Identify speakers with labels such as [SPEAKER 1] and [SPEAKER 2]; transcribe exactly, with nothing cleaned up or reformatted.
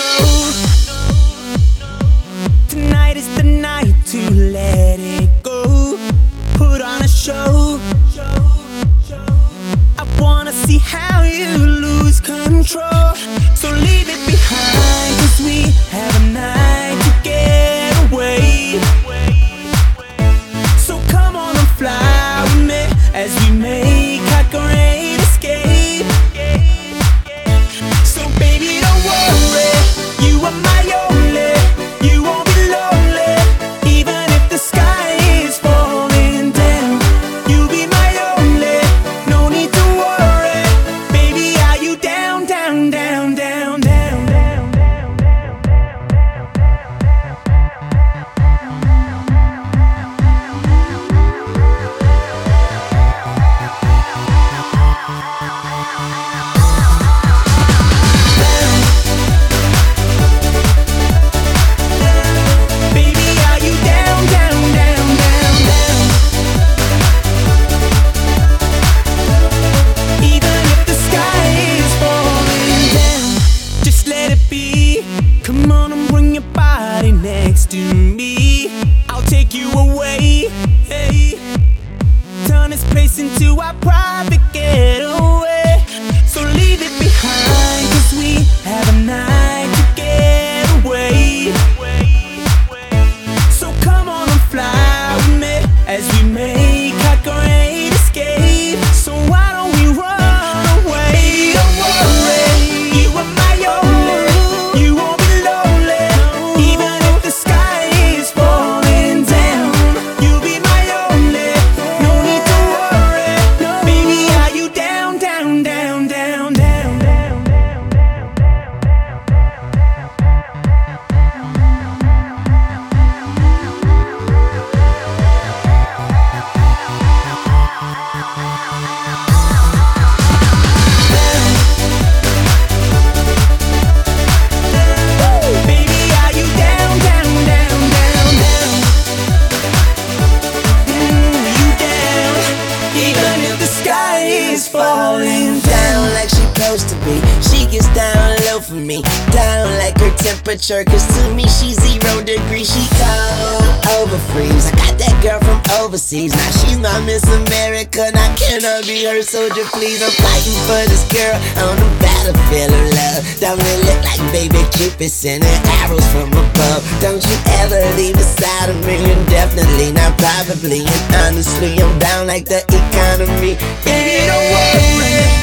[SPEAKER 1] know tonight is the night to let it go. Put on a show. I wanna see how you lose control. So leave it behind, 'cause we have a night to get away. So come on and fly with me as we make our great escape. So baby, don't worry, you are my only. You won't be lonely, even if the sky is falling down. You'll be my only, no need to worry. Baby, are you down, down, down, down, down, down, down, down, baby, are you down, down, down, down, down? Even if the sky is falling down, just let it be. Come on and bring your body next to me. I'll take you away, hey. Turn this place into our private getaway. So leave it behind, 'cause we have a night to get away. So come on and fly with me as we make our great escape. So why don't we run away? Baby, don't worry, you are my only. You won't be lonely, even if the sky is falling down. You'll be my only, no need to worry. Baby, are you down, down, down, down, down, down, down, down, baby, are you down, down, down, down, down? Mm, you down, even if the sky is falling down.
[SPEAKER 2] Down like she supposed to be. She gets down low for me. Down like her temperature, 'cause to me she's zero degrees. She cold over freeze. I got that girl from overseas. Now she's my Miss America. Now can I be her soldier, please? I'm fighting for this girl on the battlefield of love. Don't it look like baby Cupid sending arrows from above? Don't you ever leave aside of me, and definitely not probably. And honestly, I'm down like the economy.
[SPEAKER 1] Baby, don't worry,